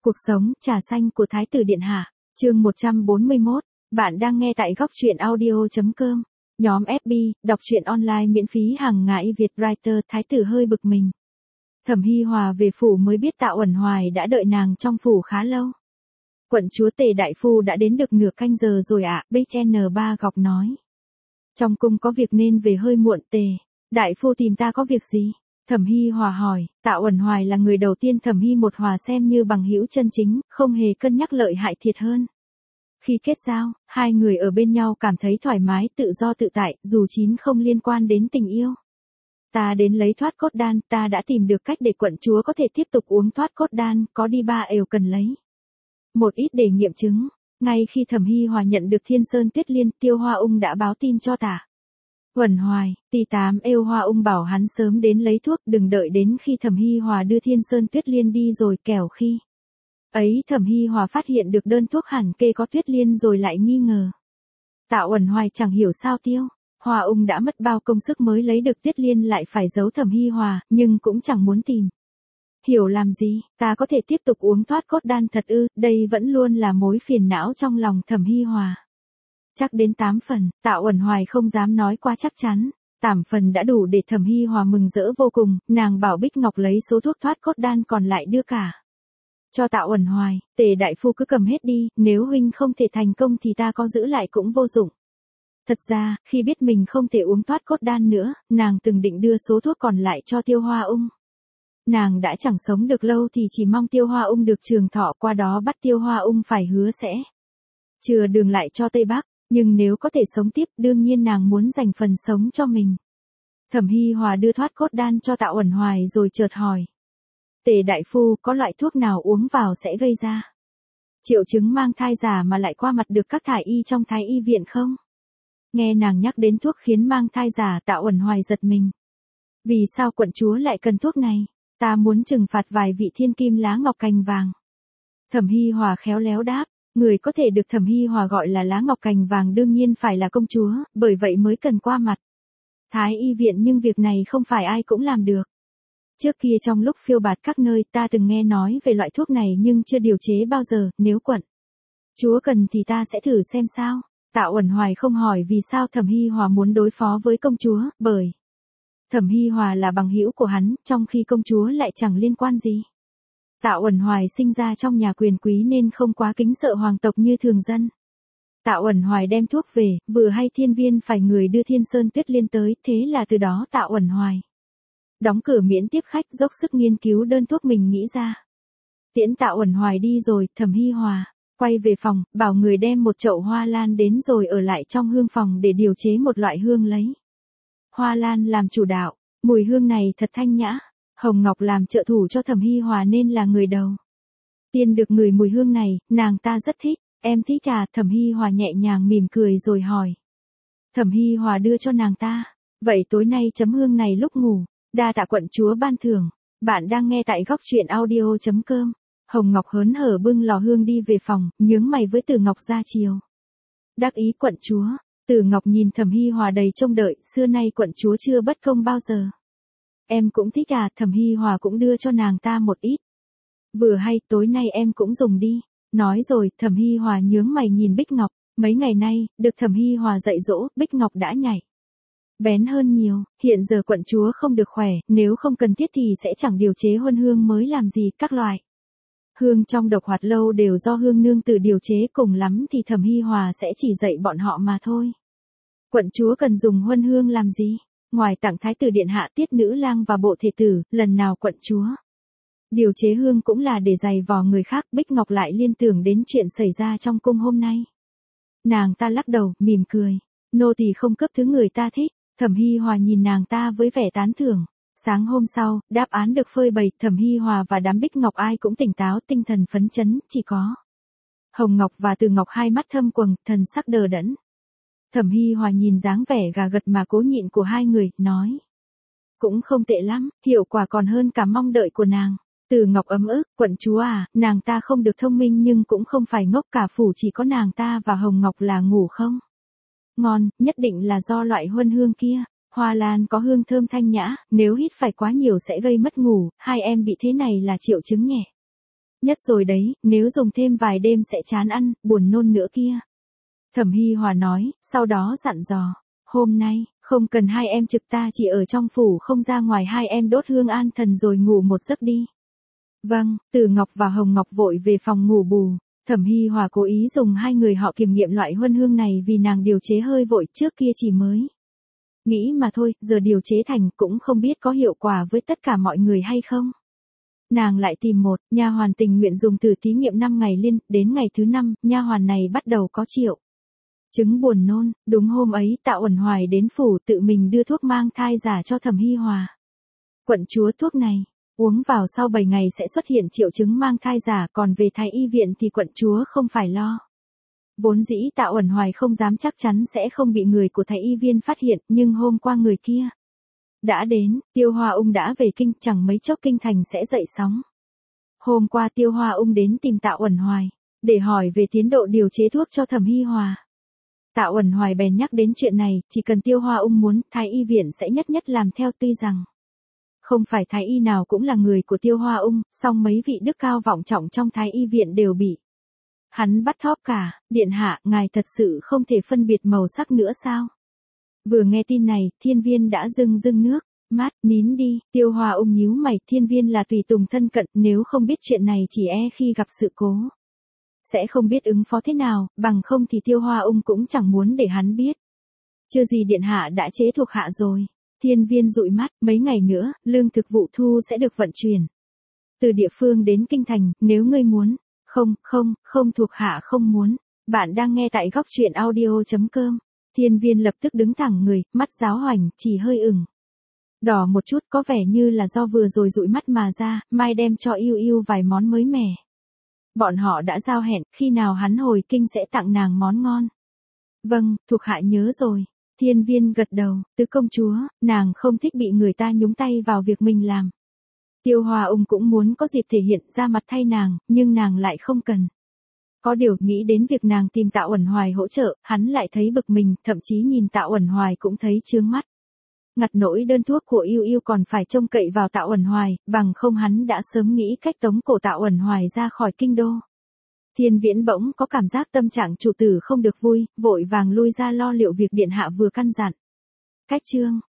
Cuộc sống, trà xanh của Thái tử Điện Hạ, chương 141, bạn đang nghe tại góc truyện audio.com. Nhóm FB, đọc truyện online miễn phí hàng ngày Việt Writer. Thái tử hơi bực mình. Thẩm Hi Hòa về phủ mới biết Tạ Uẩn Hoài đã đợi nàng trong phủ khá lâu. Quận chúa Tề đại phu đã đến được nửa canh giờ rồi ạ, Bích N3 Gọc nói. Trong cung có việc nên về hơi muộn. Tề đại phu tìm ta có việc gì? Thẩm Hi Hòa hỏi. Tạ Uẩn Hoài là người đầu tiên Thẩm Hi một Hòa xem như bằng hữu chân chính, không hề cân nhắc lợi hại thiệt hơn. Khi kết giao, hai người ở bên nhau cảm thấy thoải mái, tự do tự tại, dù chín không liên quan đến tình yêu. Ta đến lấy thoát cốt đan, ta đã tìm được cách để quận chúa có thể tiếp tục uống thoát cốt đan, có đi 3 ều cần lấy. Một ít để nghiệm chứng. Ngay khi Thẩm Hi Hòa nhận được Thiên Sơn Tuyết Liên, Tiêu Hoa Ung đã báo tin cho Tạ Uẩn Hoài. T8 êu Hoa Ung bảo hắn sớm đến lấy thuốc, đừng đợi đến khi Thẩm Hi Hòa đưa Thiên Sơn Tuyết Liên đi rồi kẻo khi ấy Thẩm Hi Hòa phát hiện được đơn thuốc hẳn kê có Tuyết Liên rồi lại nghi ngờ. Tạ Uẩn Hoài chẳng hiểu sao Tiêu Hoa Ung đã mất bao công sức mới lấy được Tuyết Liên lại phải giấu Thẩm Hi Hòa, nhưng cũng chẳng muốn tìm hiểu làm gì. Ta có thể tiếp tục uống thoát cốt đan thật ư? Đây vẫn luôn là mối phiền não trong lòng Thẩm Hi Hòa. Chắc đến 8 phần, Tạ Uẩn Hoài không dám nói quá chắc chắn. 8 phần đã đủ để Thẩm Hi Hòa mừng rỡ vô cùng, nàng bảo Bích Ngọc lấy số thuốc thoát cốt đan còn lại đưa cả cho Tạ Uẩn Hoài. Tề đại phu cứ cầm hết đi, nếu huynh không thể thành công thì ta có giữ lại cũng vô dụng. Thật ra, khi biết mình không thể uống thoát cốt đan nữa, nàng từng định đưa số thuốc còn lại cho Tiêu Hoa Ung. Nàng đã chẳng sống được lâu thì chỉ mong Tiêu Hoa Ung được trường thọ, qua đó bắt Tiêu Hoa Ung phải hứa sẽ chừa đường lại cho Tây Bắc. Nhưng nếu có thể sống tiếp, đương nhiên nàng muốn dành phần sống cho mình. Thẩm Hi Hòa đưa thoát cốt đan cho Tạ Uẩn Hoài rồi chợt hỏi. Tề đại phu, có loại thuốc nào uống vào sẽ gây ra triệu chứng mang thai giả mà lại qua mặt được các thái y trong thái y viện không? Nghe nàng nhắc đến thuốc khiến mang thai giả, Tạ Uẩn Hoài giật mình. Vì sao quận chúa lại cần thuốc này? Ta muốn trừng phạt vài vị thiên kim lá ngọc cành vàng. Thẩm Hi Hòa khéo léo đáp. Người có thể được Thẩm Hi Hòa gọi là lá ngọc cành vàng đương nhiên phải là công chúa, bởi vậy mới cần qua mặt thái y viện, nhưng việc này không phải ai cũng làm được. Trước kia trong lúc phiêu bạt các nơi ta từng nghe nói về loại thuốc này nhưng chưa điều chế bao giờ, nếu quận chúa cần thì ta sẽ thử xem sao. Tạ Uẩn Hoài không hỏi vì sao Thẩm Hi Hòa muốn đối phó với công chúa, bởi Thẩm Hi Hòa là bằng hữu của hắn, trong khi công chúa lại chẳng liên quan gì. Tạ Uẩn Hoài sinh ra trong nhà quyền quý nên không quá kính sợ hoàng tộc như thường dân. Tạ Uẩn Hoài đem thuốc về, vừa hay Thiên Viên phải người đưa Thiên Sơn Tuyết Liên tới, thế là từ đó Tạ Uẩn Hoài đóng cửa miễn tiếp khách, dốc sức nghiên cứu đơn thuốc mình nghĩ ra. Tiễn Tạ Uẩn Hoài đi rồi, Thẩm Hi Hòa quay về phòng, bảo người đem một chậu hoa lan đến rồi ở lại trong hương phòng để điều chế một loại hương lấy hoa lan làm chủ đạo. Mùi hương này thật thanh nhã. Hồng Ngọc làm trợ thủ cho Thẩm Hi Hòa nên là người đầu tiên được ngửi mùi hương này, nàng ta rất thích. Em thích à? Thẩm Hi Hòa nhẹ nhàng mỉm cười rồi hỏi. Thẩm Hi Hòa đưa cho nàng ta. Vậy tối nay chấm hương này lúc ngủ. Đa tạ quận chúa ban thưởng. Bạn đang nghe tại góc truyện audio.com. Hồng Ngọc hớn hở bưng lò hương đi về phòng, nhướng mày với Tử Ngọc ra chiều. Đắc ý quận chúa. Tử Ngọc nhìn Thẩm Hi Hòa đầy trông đợi, xưa nay quận chúa chưa bất công bao giờ. Em cũng thích à? Thẩm Hi Hòa cũng đưa cho nàng ta một ít. Vừa hay, tối nay em cũng dùng đi. Nói rồi, Thẩm Hi Hòa nhướng mày nhìn Bích Ngọc. Mấy ngày nay, được Thẩm Hi Hòa dạy dỗ, Bích Ngọc đã nhảy bén hơn nhiều. Hiện giờ quận chúa không được khỏe, nếu không cần thiết thì sẽ chẳng điều chế huân hương mới làm gì. Các loại hương trong Độc Hoạt Lâu đều do hương nương tự điều chế, cùng lắm thì Thẩm Hi Hòa sẽ chỉ dạy bọn họ mà thôi. Quận chúa cần dùng huân hương làm gì? Ngoài tặng Thái tử Điện Hạ, Tiết Nữ Lang và Bộ Thể Tử, lần nào quận chúa điều chế hương cũng là để giày vò người khác. Bích Ngọc lại liên tưởng đến chuyện xảy ra trong cung hôm nay. Nàng ta lắc đầu, mỉm cười. Nô tỳ không cấp thứ người ta thích. Thẩm Hi Hòa nhìn nàng ta với vẻ tán thưởng. Sáng hôm sau, đáp án được phơi bày, Thẩm Hi Hòa và đám Bích Ngọc ai cũng tỉnh táo, tinh thần phấn chấn, chỉ có Hồng Ngọc và Từ Ngọc hai mắt thâm quầng, thần sắc đờ đẫn. Thẩm Hi Hòa nhìn dáng vẻ gà gật mà cố nhịn của hai người, nói. Cũng không tệ lắm, hiệu quả còn hơn cả mong đợi của nàng. Từ Ngọc ấm ức, quận chúa à, nàng ta không được thông minh nhưng cũng không phải ngốc, cả phủ chỉ có nàng ta và Hồng Ngọc là ngủ không ngon, nhất định là do loại huân hương kia. Hoa lan có hương thơm thanh nhã, nếu hít phải quá nhiều sẽ gây mất ngủ, hai em bị thế này là triệu chứng nhẹ Nhất rồi đấy, nếu dùng thêm vài đêm sẽ chán ăn, buồn nôn nữa kia. Thẩm Hy Hòa nói, sau đó dặn dò. Hôm nay, không cần hai em trực, ta chỉ ở trong phủ không ra ngoài, hai em đốt hương an thần rồi ngủ một giấc đi. Vâng, Tử Ngọc và Hồng Ngọc vội về phòng ngủ bù. Thẩm Hy Hòa cố ý dùng hai người họ kiểm nghiệm loại huân hương này vì nàng điều chế hơi vội, trước kia chỉ mới nghĩ mà thôi, giờ điều chế thành cũng không biết có hiệu quả với tất cả mọi người hay không. Nàng lại tìm một nha hoàn tình nguyện dùng thử thí nghiệm 5 ngày liên, đến ngày thứ 5, nha hoàn này bắt đầu có triệu chứng buồn nôn. Đúng hôm ấy Tạ Uẩn Hoài đến phủ tự mình đưa thuốc mang thai giả cho Thẩm Hy Hòa. Quận chúa, thuốc này uống vào sau 7 ngày sẽ xuất hiện triệu chứng mang thai giả, còn về thái y viện thì quận chúa không phải lo. Vốn dĩ Tạ Uẩn Hoài không dám chắc chắn sẽ không bị người của thái y viên phát hiện, nhưng hôm qua người kia đã đến, Tiêu Hoa Ung đã về kinh, chẳng mấy chốc kinh thành sẽ dậy sóng. Hôm qua Tiêu Hoa Ung đến tìm Tạ Uẩn Hoài để hỏi về tiến độ điều chế thuốc cho Thẩm Hy Hòa. Tạ Uẩn Hoài bèn nhắc đến chuyện này, chỉ cần Tiêu Hoa Ung muốn, thái y viện sẽ nhất nhất làm theo, tuy rằng không phải thái y nào cũng là người của Tiêu Hoa Ung, song mấy vị đức cao vọng trọng trong thái y viện đều bị hắn bắt thóp cả. Điện hạ, ngài thật sự không thể phân biệt màu sắc nữa sao? Vừa nghe tin này, Thiên Viên đã rưng rưng nước mắt. Nín đi. Tiêu Hoa Ung nhíu mày, Thiên Viên là tùy tùng thân cận, nếu không biết chuyện này chỉ e khi gặp sự cố sẽ không biết ứng phó thế nào, bằng không thì Tiêu Hoa Ung cũng chẳng muốn để hắn biết. Chưa gì điện hạ đã chế thuộc hạ rồi. Thiên Viên dụi mắt, mấy ngày nữa, lương thực vụ thu sẽ được vận chuyển từ địa phương đến kinh thành, nếu ngươi muốn. Không, thuộc hạ không muốn. Bạn đang nghe tại góc truyện audio.com. Thiên Viên lập tức đứng thẳng người, mắt giáo hoành, chỉ hơi ửng đỏ một chút, có vẻ như là do vừa rồi dụi mắt mà ra, mai đem cho Yêu Yêu vài món mới mẻ. Bọn họ đã giao hẹn, khi nào hắn hồi kinh sẽ tặng nàng món ngon. Vâng, thuộc hạ nhớ rồi. Thiên Viên gật đầu, tứ công chúa, nàng không thích bị người ta nhúng tay vào việc mình làm. Tiêu Hoa Ung cũng muốn có dịp thể hiện ra mặt thay nàng, nhưng nàng lại không cần. Có điều, nghĩ đến việc nàng tìm Tạ Uẩn Hoài hỗ trợ, hắn lại thấy bực mình, thậm chí nhìn Tạ Uẩn Hoài cũng thấy chướng mắt. Ngặt nỗi đơn thuốc của Yêu Yêu còn phải trông cậy vào Tạ Uẩn Hoài, bằng không hắn đã sớm nghĩ cách tống cổ Tạ Uẩn Hoài ra khỏi kinh đô. Thiên Viễn bỗng có cảm giác tâm trạng chủ tử không được vui, vội vàng lui ra lo liệu việc điện hạ vừa căn dặn. Cách chương